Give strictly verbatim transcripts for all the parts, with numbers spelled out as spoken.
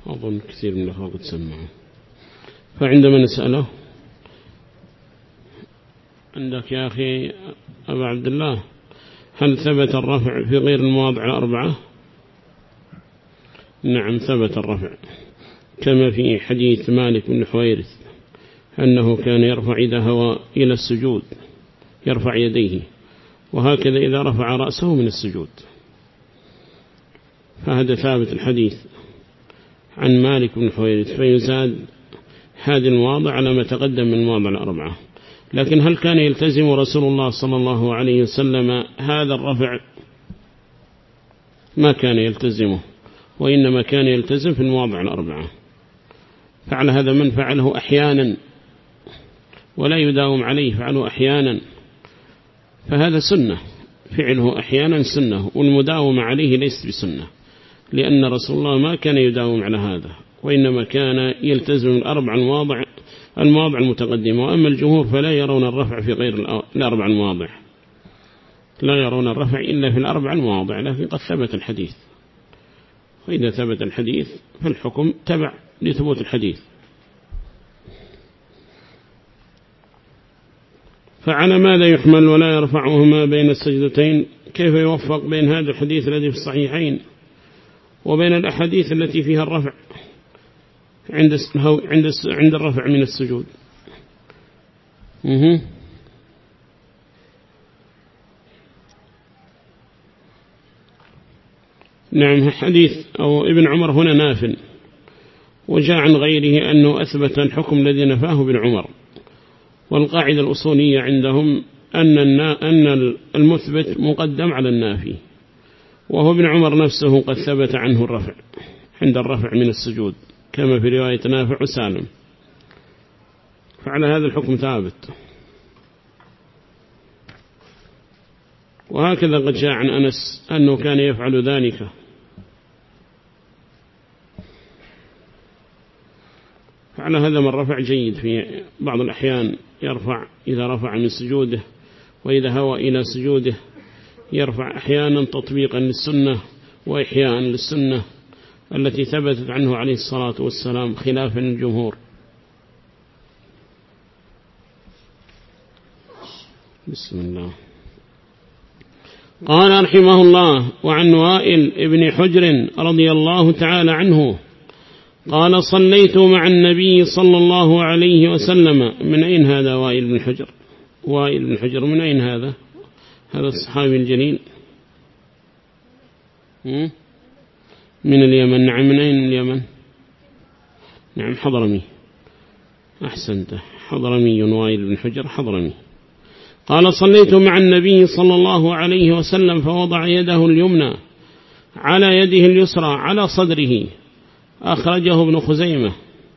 أظن كثير من الأخوة قد سمعوا. فعندما نسأله عندك يا أخي أبا عبد الله هل ثبت الرفع في غير المواضع الأربعة؟ نعم ثبت الرفع، كما في حديث مالك بن حويرث أنه كان يرفع إذا هوى إلى السجود يرفع يديه، وهكذا إذا رفع رأسه من السجود. فهذا ثابت الحديث عن مالك بن حويرث، فيزاد هذه المواضع على ما تقدم من المواضع الأربعة. لكن هل كان يلتزم رسول الله صلى الله عليه وسلم هذا الرفع؟ ما كان يلتزمه، وإنما كان يلتزم في المواضع الأربعة. فعلى هذا من فعله أحيانا ولا يداوم عليه، فعله أحيانا، فهذا سنة، فعله أحيانا سنة، والمداومة عليه ليست بسنة، لأن رسول الله ما كان يداوم على هذا، وإنما كان يلتزم الأربع المواضع المواضع المتقدمة. وأما الجمهور فلا يرون الرفع في غير الأربع المواضع، لا يرون الرفع إلا في الأربع المواضع، لكن قد ثبت الحديث، وإذا ثبت الحديث فالحكم تبع لثبوت الحديث. فعلى ماذا يحمل ولا يرفعهما بين السجدتين؟ كيف يوفق بين هذا الحديث الذي في الصحيحين وبين الأحاديث التي فيها الرفع عند عند عند الرفع من السجود؟ مه. نعم، حديث أو ابن عمر هنا نافل، وجاء عن غيره أنه أثبت الحكم الذي نفاه ابن عمر. والقاعدة الأصولية عندهم أن أن المثبت مقدم على النافي، وهو ابن عمر نفسه قد ثبت عنه الرفع عند الرفع من السجود، كما في رواية نافع وسالم، فعلى هذا الحكم ثابت. وهكذا قد جاء عن أنس أنه كان يفعل ذلك. فعلى هذا من رفع جيد، في بعض الأحيان يرفع إذا رفع من سجوده، وإذا هوى إلى سجوده يرفع أحيانا تطبيقا للسنة وإحياء للسنة التي ثبتت عنه عليه الصلاة والسلام، خلافا للجمهور. بسم الله. قال رحمه الله: وعن وائل ابن حجر رضي الله تعالى عنه قال: صليت مع النبي صلى الله عليه وسلم. من أين هذا وائل بن حجر؟ وائل بن حجر من أين هذا؟ هذا الصحابي الجليل من اليمن. نعم، من أين اليمن؟ نعم، حضرمي. أحسنت، حضرمي وائل بن حجر حضرمي. قال: صليت مع النبي صلى الله عليه وسلم فوضع يده اليمنى على يده اليسرى على صدره. أخرجه ابن خزيمة.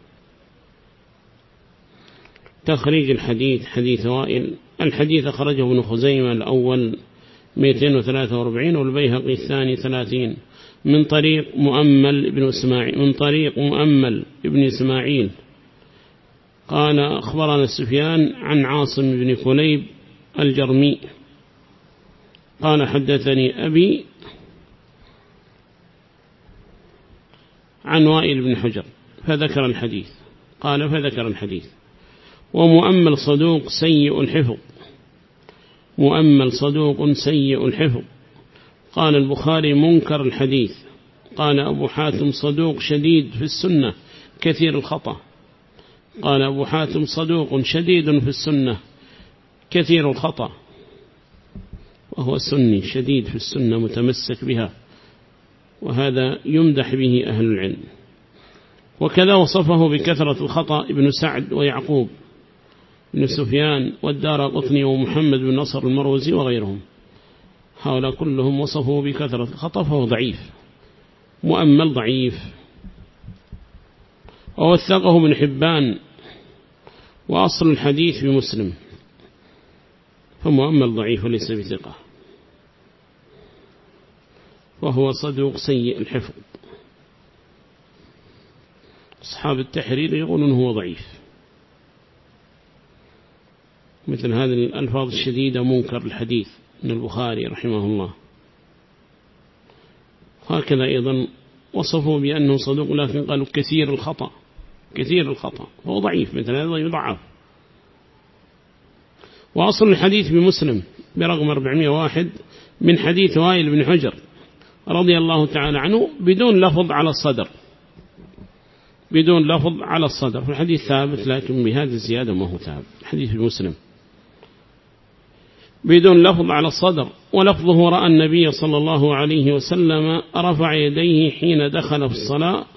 تخريج الحديث، حديث وائل، الحديث أخرجه ابن خزيمة الأول مئتين وثلاثة وأربعين، والبيهقي الثاني ثلاثين، من طريق مؤمل ابن إسماعيل من طريق مؤمل ابن إسماعيل قال: أخبرنا سفيان عن عاصم بن كليب الجرمي قال: حدثني أبي عن وائل بن حجر فذكر الحديث. قال: فذكر الحديث. ومؤمل صدوق سيء الحفظ، مؤمل صدوق سيء الحفظ. قال البخاري: منكر الحديث. قال أبو حاتم: صدوق شديد في السنة كثير الخطأ. قال أبو حاتم: صدوق شديد في السنة كثير الخطأ. وهو سني شديد في السنة متمسك بها، وهذا يمدح به أهل العلم. وكذا وصفه بكثرة الخطأ ابن سعد ويعقوب بن سفيان والدارقطني ومحمد بن نصر المروزي وغيرهم، هؤلاء كلهم وصفوا بكثرة الخطأ، فهو ضعيف، مؤمل ضعيف. ووثقه ابن حبان، وأصل الحديث في مسلم، فمؤمل ضعيف وليس بثقة، وهو صدوق سيء الحفظ. أصحاب التحرير يقولون هو ضعيف، مثل هذه الألفاظ الشديدة منكر الحديث من البخاري رحمه الله. هكذا أيضا وصفوا بأنه صدوق لكن قالوا كثير الخطأ كثير الخطأ هو ضعيف، مثل هذا يضعف. وأصل الحديث بمسلم برقم أربعمائة وواحد من حديث وائل بن حجر رضي الله تعالى عنه بدون لفظ على الصدر، بدون لفظ على الصدر. فالحديث ثابت لكن بهذه الزيادة ما هو ثابت. حديث المسلم بدون لفظ على الصدر، ولفظه رأى النبي صلى الله عليه وسلم رفع يديه حين دخل في الصلاة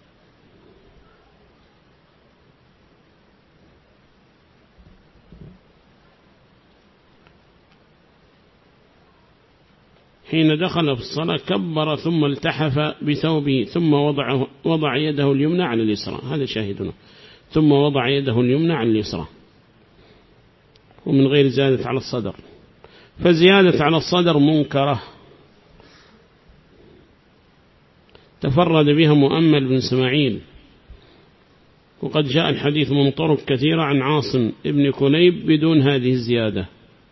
حين دخل في الصلاة كبر ثم التحف بثوبه ثم وضع, وضع يده اليمنى على اليسرى. هذا شاهدنا، ثم وضع يده اليمنى على اليسرى ومن غير زيادة على الصدر. فزيادة على الصدر منكرة تفرد بها مؤمل بن سماعيل، وقد جاء الحديث من طرق كثيرة عن عاصم ابن كليب بدون هذه الزيادة،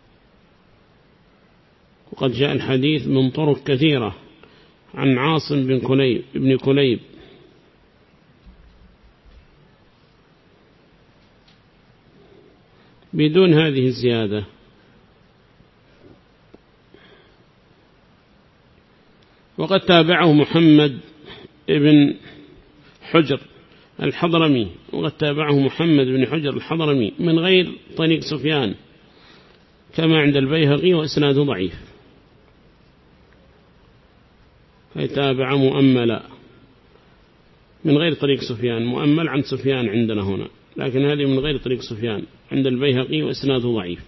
وقد جاء الحديث من طرق كثيرة عن عاصم بن كليب ابن كليب بدون هذه الزيادة. وقد تابعه محمد ابن حجر الحضرمي وقد تابعه محمد بن حجر الحضرمي من غير طريق سفيان كما عند البيهقي وإسناده ضعيف، فيتابع مؤملا من غير طريق سفيان، مؤمل عن سفيان عندنا هنا، لكن هذه من غير طريق سفيان عند البيهقي وإسناده ضعيف.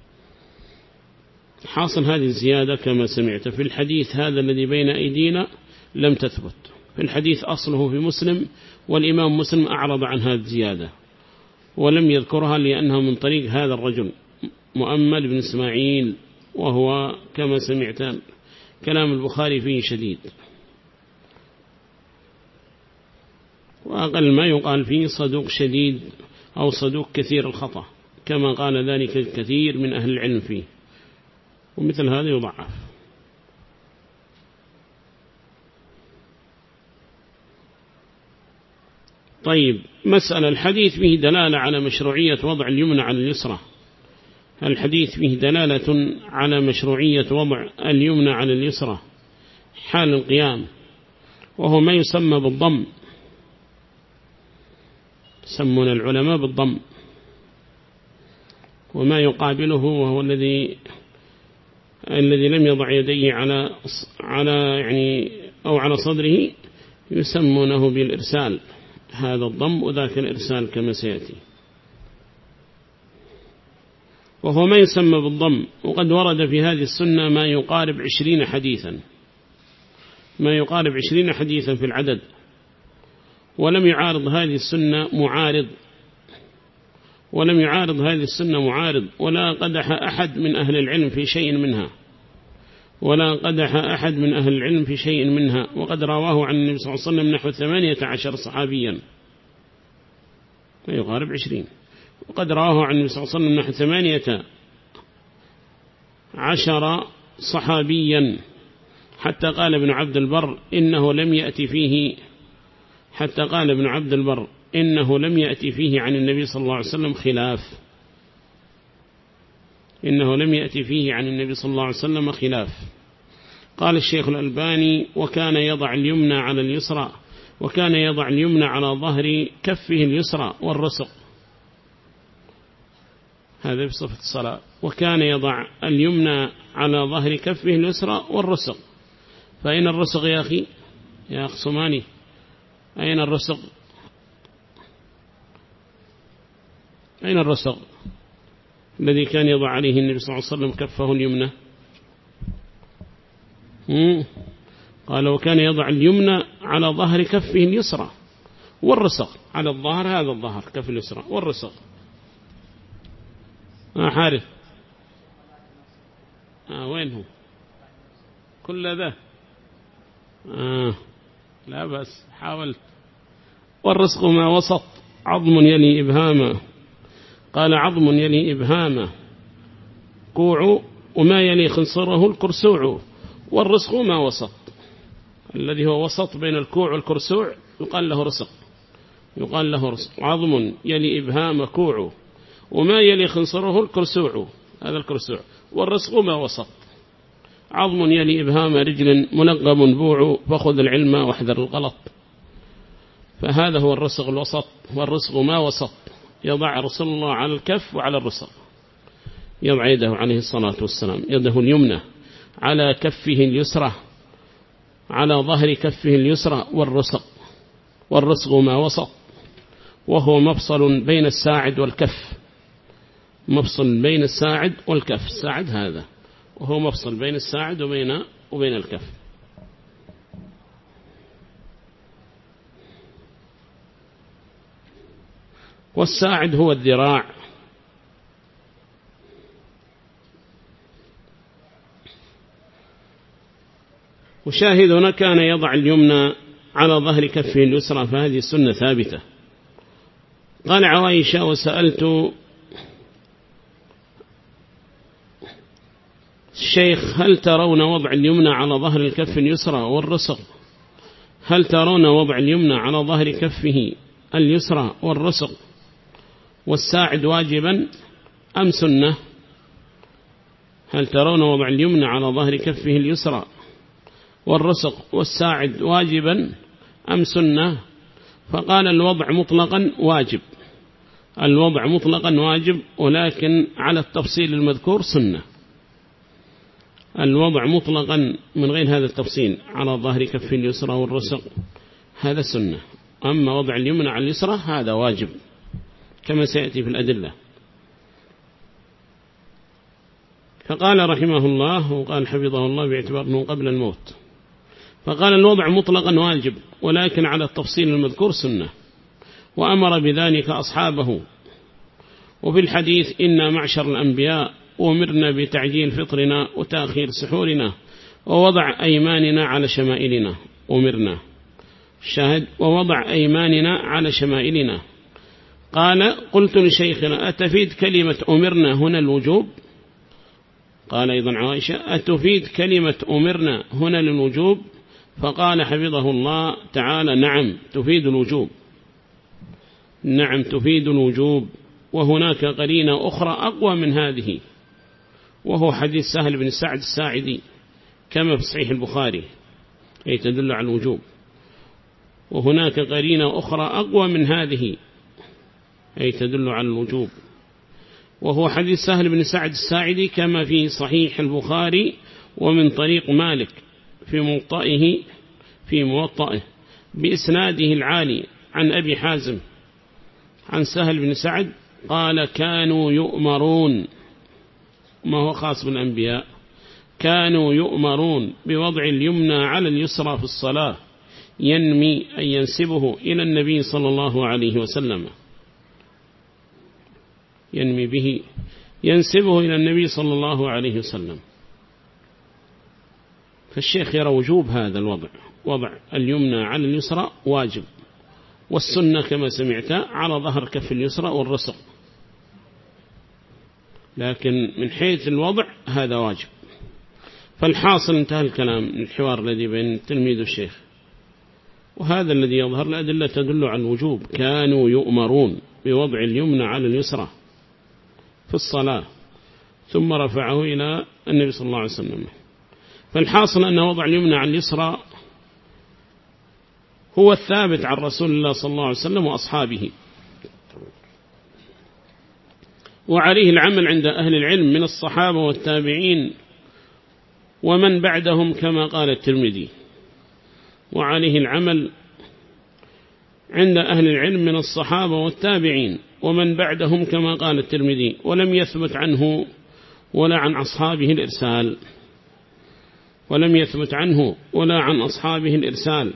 حاصل هذه الزيادة كما سمعت في الحديث هذا الذي بين أيدينا لم تثبت في الحديث، أصله في مسلم، والإمام مسلم أعرض عن هذه الزيادة ولم يذكرها لأنها من طريق هذا الرجل مؤمل بن إسماعيل، وهو كما سمعت كلام البخاري فيه شديد، وأقل ما يقال فيه صدوق شديد أو صدوق كثير الخطأ كما قال ذلك الكثير من أهل العلم فيه، ومثل هذا يضعف. طيب، مسألة الحديث فيه دلالة على مشروعية وضع اليمنى على اليسرى. الحديث فيه دلالة على مشروعية وضع اليمنى على اليسرى حال القيام، وهو ما يسمى بالضم، يسمون العلماء بالضم، وما يقابله وهو الذي الذي لم يضع يديه على على يعني أو على صدره يسمونه بالإرسال، هذا الضم وذاك الإرسال كما سيأتي، وهو ما يسمى بالضم. وقد ورد في هذه السنة ما يقارب عشرين حديثا ما يقارب عشرين حديثا في العدد، ولم يعارض هذه السنة معارض ولم يعارض هذه السنة معارض ولا قدح أحد من أهل العلم في شيء منها ولا قدح أحد من أهل العلم في شيء منها وقد رواه عن النبي صلى الله عليه وسلم نحو ثمانية عشر صحابيا، ما يقارب عشرين، وقد رواه عن النبي صلى الله عليه وسلم نحو ثمانية عشر صحابيا، حتى قال ابن عبد البر إنه لم يأتي فيه حتى قال ابن عبد البر إنه لم يأتي فيه عن النبي صلى الله عليه وسلم خلاف إنه لم يأتي فيه عن النبي صلى الله عليه وسلم خلاف. قال الشيخ الألباني: وكان يضع اليمنى على اليسرى وكان يضع اليمنى على ظهر كفه اليسرى والرسق، هذا في صفة الصلاة، وكان يضع اليمنى على ظهر كفه اليسرى والرسق. فأين الرسق يا أخي يا أخ صماني؟ أين الرسق؟ أين الرسق الذي كان يضع عليه النبي صلى الله عليه وسلم كفه اليمنى؟ قال: وكان يضع اليمنى على ظهر كفه اليسرى والرسق، على الظهر هذا الظهر كف اليسرى والرسق. آه حارث آه وين هو كل ذا؟ آه لا بس حاولت. والرسق ما وسط عظم يلي إبهاما، قال: عظم يلي إبهاما كوع وما يلي خنصره الكرسوع، والرزق ما وسط. الذي هو وسط بين الكوع والكرسوع يقال له رسغ، يقال له رسغ. عظم يلي إبهام كوعه وما يلي خنصره الكرسوع، هذا الكرسوع. والرسغ ما وسط، عظم يلي إبهام رجل منقب بوع فخذ العلم واحذر الغلط. فهذا هو الرسغ الوسط. والرسغ ما وسط، يضع رسول الله على الكف وعلى الرسغ، يضع يده عليه الصلاة والسلام يده اليمنى على كفه اليسرى على ظهر كفه اليسرى والرسغ. والرسغ ما وسط، وهو مفصل بين الساعد والكف، مفصل بين الساعد والكف. الساعد هذا وهو مفصل بين الساعد وبين وبين الكف. والساعد هو الذراع. وشاهدنا كان يضع اليمنى على ظهر كفه اليسرى، فهذه السنة ثابتة. قال عوائشة: وسألت الشيخ هل ترون وضع اليمنى على ظهر الكف اليسرى والرسغ هل ترون وضع اليمنى على ظهر كفه اليسرى والرسغ والساعد واجبا أم سنة؟ هل ترون وضع اليمنى على ظهر كفه اليسرى والرسغ والساعد واجبا أم سنة؟ فقال: الوضع مطلقا واجب، الوضع مطلقا واجب، ولكن على التفصيل المذكور سنة. الوضع مطلقا من غير هذا التفصيل على ظهر كف اليسرى والرسغ هذا سنة، أما وضع اليمنى على اليسرى هذا واجب كما سيأتي في الأدلة. فقال رحمه الله وقال حفظه الله باعتبار أنه قبل الموت، فقال: الوضع مطلقا واجب، ولكن على التفصيل المذكور سنة، وأمر بذلك أصحابه. وفي الحديث: إنا معشر الأنبياء وأمرنا بتعجيل فطرنا وتأخير سحورنا ووضع أيماننا على شمائلنا. أمرنا الشاهد ووضع أيماننا على شمائلنا. قال: قلت لشيخنا: أتفيد كلمة أمرنا هنا الوجوب؟ قال أيضا عائشة: أتفيد كلمة أمرنا هنا للوجوب؟ فقال حفظه الله تعالى: نعم تفيد الوجوب، نعم تفيد الوجوب. وهناك قرينة أخرى أقوى من هذه، وهو حديث سهل بن سعد الساعدي كما في صحيح البخاري، أي تدل على الوجوب. وهناك قرينة أخرى أقوى من هذه، أي تدل على الوجوب، وهو حديث سهل بن سعد الساعدي كما في صحيح البخاري ومن طريق مالك في موطئه في موطئه بإسناده العالي عن أبي حازم عن سهل بن سعد قال: كانوا يؤمرون، ما هو خاص بالأنبياء، كانوا يؤمرون بوضع اليمنى على اليسرى في الصلاة، ينمي أن ينسبه إلى النبي صلى الله عليه وسلم، ينمي به ينسبه إلى النبي صلى الله عليه وسلم. فالشيخ يرى وجوب هذا الوضع، وضع اليمنى على اليسرى واجب، والسنة كما سمعت على ظهر كف اليسرى والرسغ، لكن من حيث الوضع هذا واجب. فالحاصل انتهى الكلام من الحوار الذي بين التلميذ والشيخ، وهذا الذي يظهر الأدلة تدل على الوجوب. كانوا يؤمرون بوضع اليمنى على اليسرى في الصلاة، ثم رفعه إلى النبي صلى الله عليه وسلم. فالحاصل أن وضع اليمنى على اليسرى هو الثابت عن رسول الله صلى الله عليه وسلم وأصحابه، وعليه العمل عند أهل العلم من الصحابة والتابعين ومن بعدهم كما قال الترمذي. وعليه العمل عند أهل العلم من الصحابة والتابعين ومن بعدهم كما قال الترمذي، ولم يثبت عنه ولا عن أصحابه الإرسال، ولم يثبت عنه ولا عن أصحابه الإرسال.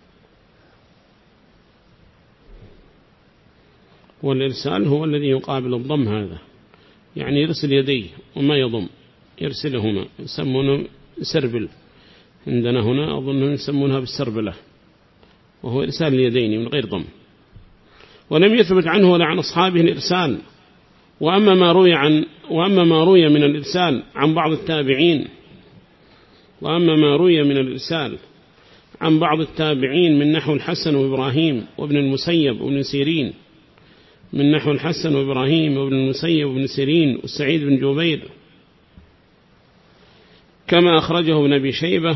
والإرسال هو الذي يقابل الضم، هذا يعني يرسل يديه وما يضم، يرسلهما، يسمونه سربل، عندنا هنا أظن يسمونها بالسربلة، وهو إرسال اليدين من غير ضم. ولم يثبت عنه ولا عن أصحابه الإرسال. وأما ما روي عن وأما ما روي من الإرسال عن بعض التابعين وأما ما روي من الإرسال عن بعض التابعين من نحو الحسن وإبراهيم وابن المسيب وابن سيرين، من نحو الحسن وإبراهيم وابن المسيب وابن سيرين والسعيد بن جبير، كما أخرجه ابن أبي شيبة.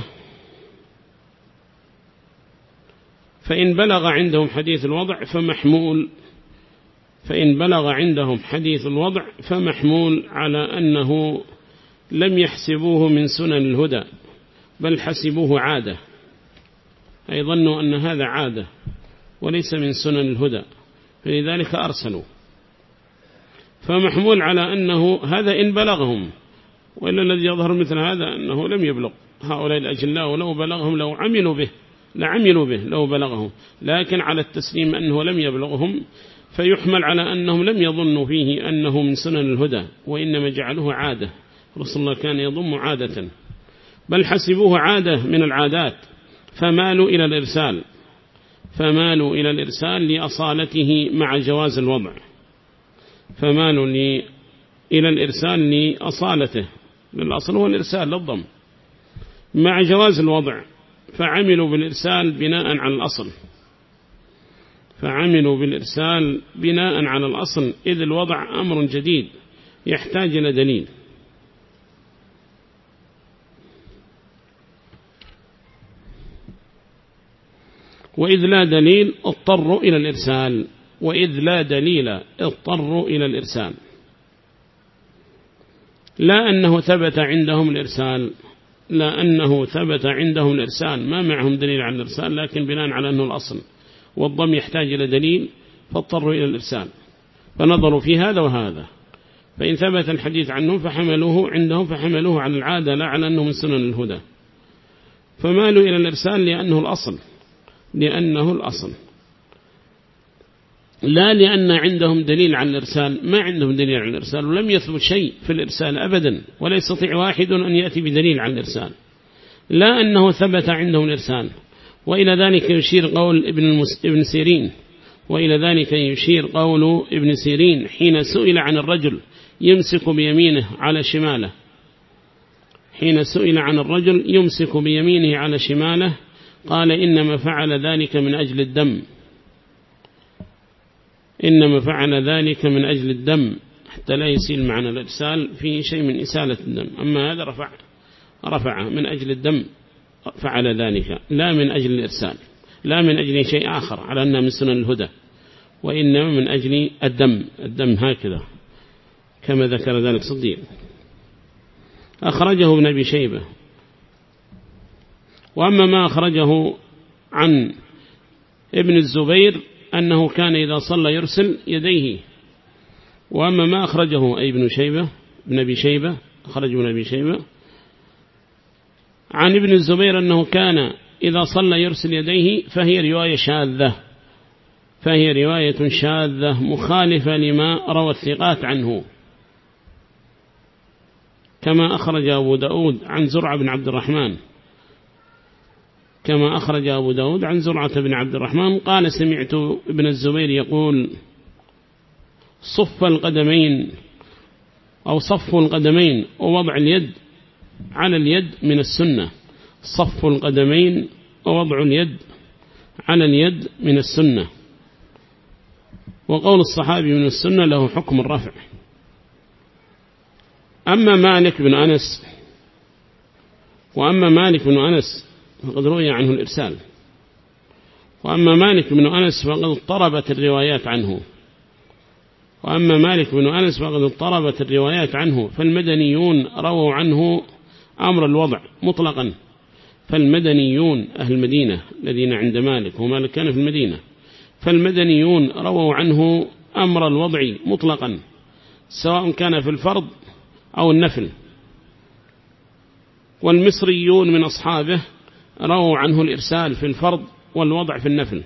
فإن بلغ عندهم حديث الوضع فمحمول فإن بلغ عندهم حديث الوضع فمحمول على أنه لم يحسبوه من سنن الهدى، بل حسبوه عادة، أي ظنوا أن هذا عادة وليس من سنن الهدى، فلذلك أرسلوا. فمحمول على أنه هذا إن بلغهم، وإلا الذي يظهر مثل هذا أنه لم يبلغ هؤلاء الأجلاء، ولو بلغهم لو عملوا به لعملوا به لو بلغهم، لكن على التسليم أنه لم يبلغهم، فيحمل على أنهم لم يظنوا فيه أنه من سنن الهدى، وإنما جعلوه عادة. رسول الله كان يضم عادة، بل حسبوه عادة من العادات، فمالوا إلى الإرسال فمالوا إلى الإرسال لأصالته مع جواز الوضع فمالوا إلى الإرسال لأصالته، للأصل هو الإرسال للضم مع جواز الوضع، فعملوا بالإرسال بناء على الأصل فعملوا بالإرسال بناء على الأصل إذ الوضع أمر جديد يحتاج إلى دليل. وإذ لا دليل اضطروا إلى الإرسال وإذ لا دليل اضطروا إلى الإرسال، لا أنه ثبت عندهم الإرسال لا أنه ثبت عندهم الإرسال ما معهم دليل عن الإرسال، لكن بناء على أنه الأصل والضم يحتاج إلى دليل فاضطروا إلى الإرسال، فنظروا في هذا وهذا، فإن ثبت الحديث عنه فحملوه عندهم فحملوه على العادة لا على أنه من سنن الهدى، فمالوا إلى الإرسال لأنه الأصل لأنه الأصل لا لأن عندهم دليل عن الإرسال، ما عندهم دليل عن الإرسال، ولم يثبت شيء في الإرسال أبدا، ولا يستطيع واحد أن يأتي بدليل عن الإرسال، لا أنه ثبت عندهم الإرسال. وإلى ذلك يشير قول ابن, ابن سيرين وإلى ذلك يشير قول ابن سيرين حين سئل عن الرجل يمسك بيمينه على شماله حين سئل عن الرجل يمسك بيمينه على شماله قال إنما فعل ذلك من أجل الدم إنما فعل ذلك من أجل الدم حتى لا يسيل معنى الإرسال فيه شيء من إسالة الدم، أما هذا رفع رفعه من أجل الدم فعل ذلك لا من أجل الإرسال، لا من أجل شيء آخر على أنه من سنن الهدى، وإنما من أجل الدم الدم هكذا كما ذكر ذلك صديق. أخرجه ابن أبي شيبة. وأما ما أخرجه عن ابن الزبير أنه كان إذا صلى يرسل يديه، وأما ما أخرجه أي ابن شيبة ابن أبي شيبة أخرج ابن أبي شيبة عن ابن الزبير أنه كان إذا صلى يرسل يديه، فهي رواية شاذة فهي رواية شاذة مخالفة لما روى الثقات عنه، كما أخرج أبو داود عن زرعة بن عبد الرحمن كما أخرج أبو داود عن زرعة بن عبد الرحمن قال سمعت ابن الزبير يقول صف القدمين أو صف القدمين ووضع اليد على اليد من السنة صف القدمين ووضع اليد على اليد من السنة، وقول الصحابي من السنة له حكم الرفع. أما مالك بن أنس وأما مالك بن أنس فقد روي عنه الإرسال وأما مالك بن أنس فقد اضطربت الروايات عنه وأما مالك بن أنس فقد اضطربت الروايات عنه فالمدنيون رووا عنه أمر الوضع مطلقا فالمدنيون أهل المدينة الذين عند مالك ومالك كان في المدينة فالمدنيون رووا عنه أمر الوضع مطلقا سواء كان في الفرض أو النفل، والمصريون من أصحابه رووا عنه الإرسال في الفرض والوضع في النفل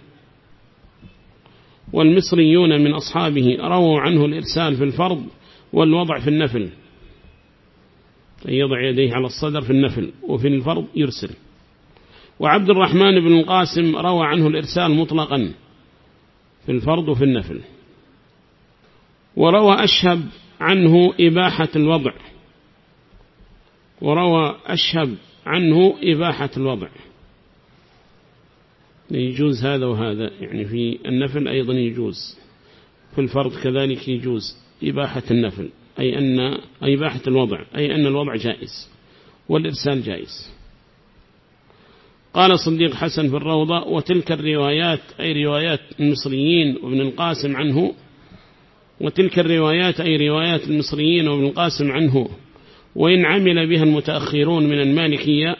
والمصريون من أصحابه رووا عنه الإرسال في الفرض والوضع في النفل، أن يضع يديه على الصدر في النفل وفي الفرض يرسل. وعبد الرحمن بن القاسم روى عنه الإرسال مطلقا في الفرض وفي النفل. وروى أشهب عنه إباحة الوضع وروى أشهب عنه إباحة الوضع يجوز هذا وهذا، يعني في النفل أيضا يجوز، في الفرض كذلك يجوز إباحة النفل، أي أن إباحة الوضع، أي أن الوضع جائز والإرسال جائز. قال صديق حسن في الروضة: وتلك الروايات، أي روايات المصريين وابن القاسم عنه، وتلك الروايات أي روايات المصريين وابن القاسم عنه، وإن عمل بها المتأخرون من المالكية.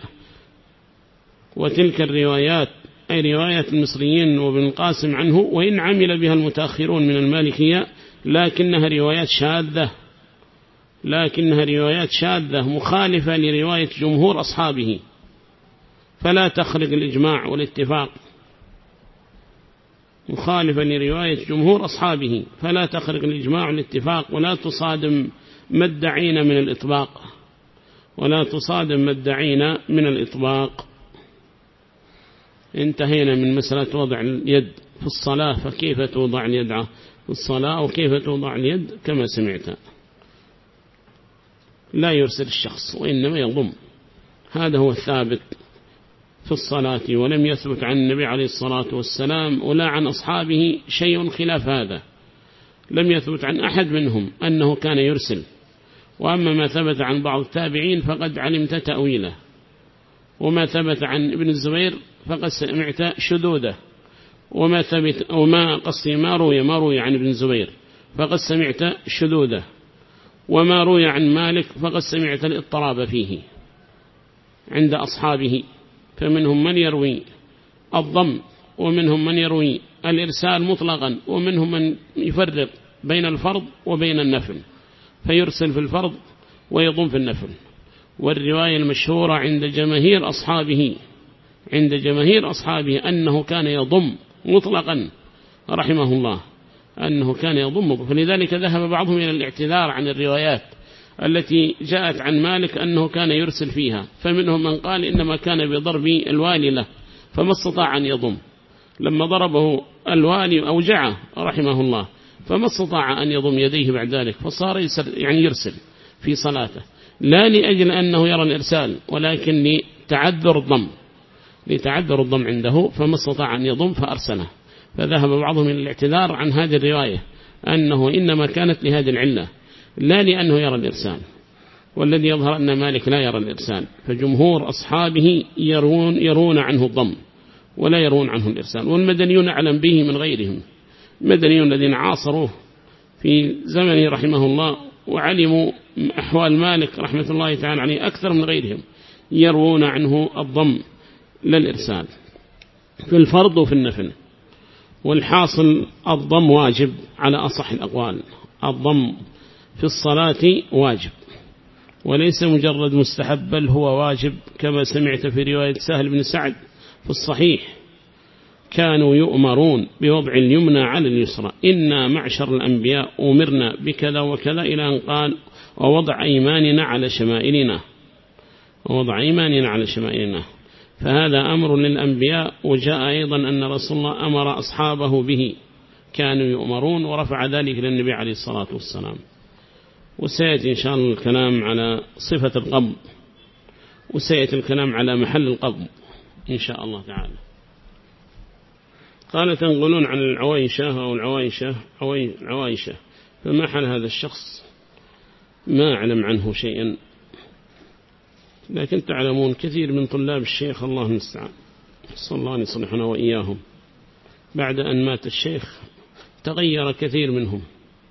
وتلك الروايات أي روايات المصريين وابن القاسم عنه، وإن عمل بها المتأخرون من المالكية، لكنها روايات شاذة، لكنها روايات شاذة مخالفة لرواية جمهور أصحابه، فلا تخرج الإجماع والاتفاق، مخالفة لرواية جمهور أصحابه فلا تخرج الإجماع والاتفاق، ولا تصادم مدعين من الإطباق، ولا تصادم مدعين من الإطباق. انتهينا من مسألة وضع اليد في الصلاة، فكيف توضع اليد في الصلاة وكيف توضع اليد كما سمعت. لا يرسل الشخص وإنما يضم، هذا هو الثابت في الصلاة، ولم يثبت عن النبي عليه الصلاة والسلام ولا عن أصحابه شيء خلاف هذا، لم يثبت عن أحد منهم أنه كان يرسل. وأما ما ثبت عن بعض التابعين فقد علمت تأويله، وما ثبت عن ابن الزبير فقد سمعت شذوذه، وما ثبت وما قصي ما روي ما روي عن ابن الزبير فقد سمعت شذوذه، وما روي عن مالك فقد سمعت الاضطراب فيه عند أصحابه، فمنهم من يروي الضم، ومنهم من يروي الإرسال مطلقا، ومنهم من يفرق بين الفرض وبين النفل، فيرسل في الفرض ويضم في النفل. والرواية المشهورة عند جماهير أصحابه عند جماهير أصحابه أنه كان يضم مطلقا رحمه الله، أنه كان يضم، فلذلك ذهب بعضهم إلى الاعتذار عن الروايات التي جاءت عن مالك أنه كان يرسل فيها، فمنهم من قال إنما كان بضرب الوالي له فما استطاع أن يضم، لما ضربه الوالي أوجعه رحمه الله فما استطاع أن يضم يديه بعد ذلك، فصار يعني يرسل في صلاته، لا لأجل أنه يرى الإرسال ولكن لتعذر الضم لتعذر الضم عنده، فما استطاع أن يضم فأرسله. فذهب بعضهم إلى الاعتذار عن هذه الرواية أنه إنما كانت لهذه العلة لا لأنه يرى الإرسال، والذي يظهر أن مالك لا يرى الإرسال، فجمهور أصحابه يرون, يرون عنه الضم ولا يرون عنه الإرسال. والمدنيون أعلم به من غيرهم، المدنيون الذين عاصروه في زمنه رحمه الله وعلموا أحوال مالك رحمة الله تعالى عليه أكثر من غيرهم، يرون عنه الضم للإرسال في الفرض وفي النفل. والحاصل الضم واجب على أصح الأقوال، الضم في الصلاة واجب وليس مجرد مستحب، بل هو واجب، كما سمعت في رواية سهل بن سعد في الصحيح: كانوا يؤمرون بوضع اليمنى على اليسرى، إنا معشر الأنبياء أمرنا بكذا وكذا، إلى أن قال: ووضع أيماننا على شمائلنا ووضع أيماننا على شمائلنا. فهذا أمر للأنبياء. وجاء أيضا أن رسول الله أمر أصحابه به، كانوا يؤمرون، ورفع ذلك للنبي عليه الصلاة والسلام. وسيأتي إن شاء الله الكلام على صفة القبض، وسيأتي الكلام على محل القبض إن شاء الله تعالى. قال: تنقلون عن العوايشة أو العوايشة عوايشة، فما حال هذا الشخص؟ ما أعلم عنه شيئا، لكن تعلمون كثير من طلاب الشيخ الله المستعان، صلى الله أن يصلحنا وإياهم، بعد أن مات الشيخ تغير كثير منهم،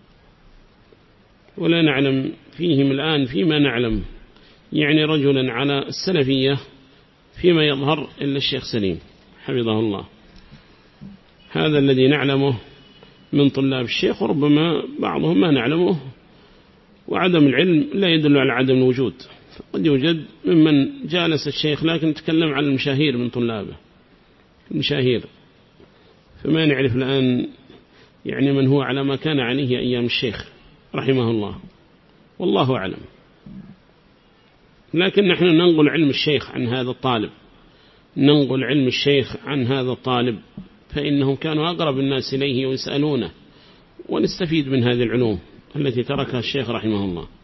ولا نعلم فيهم الآن فيما نعلم يعني رجلا على السلفية فيما يظهر إلا الشيخ سليم حفظه الله، هذا الذي نعلمه من طلاب الشيخ، وربما بعضهم ما نعلمه. وعدم العلم لا يدل على عدم الوجود، قد يوجد ممن جالس الشيخ، لكن نتكلم عن المشاهير من طلابه، المشاهير، فما نعرف الآن يعني من هو على ما كان عليه أيام الشيخ رحمه الله، والله أعلم. لكن نحن ننقل علم الشيخ عن هذا الطالب، ننقل علم الشيخ عن هذا الطالب، فإنهم كانوا أقرب الناس إليه ويسألونه، ونستفيد من هذه العلوم التي تركها الشيخ رحمه الله.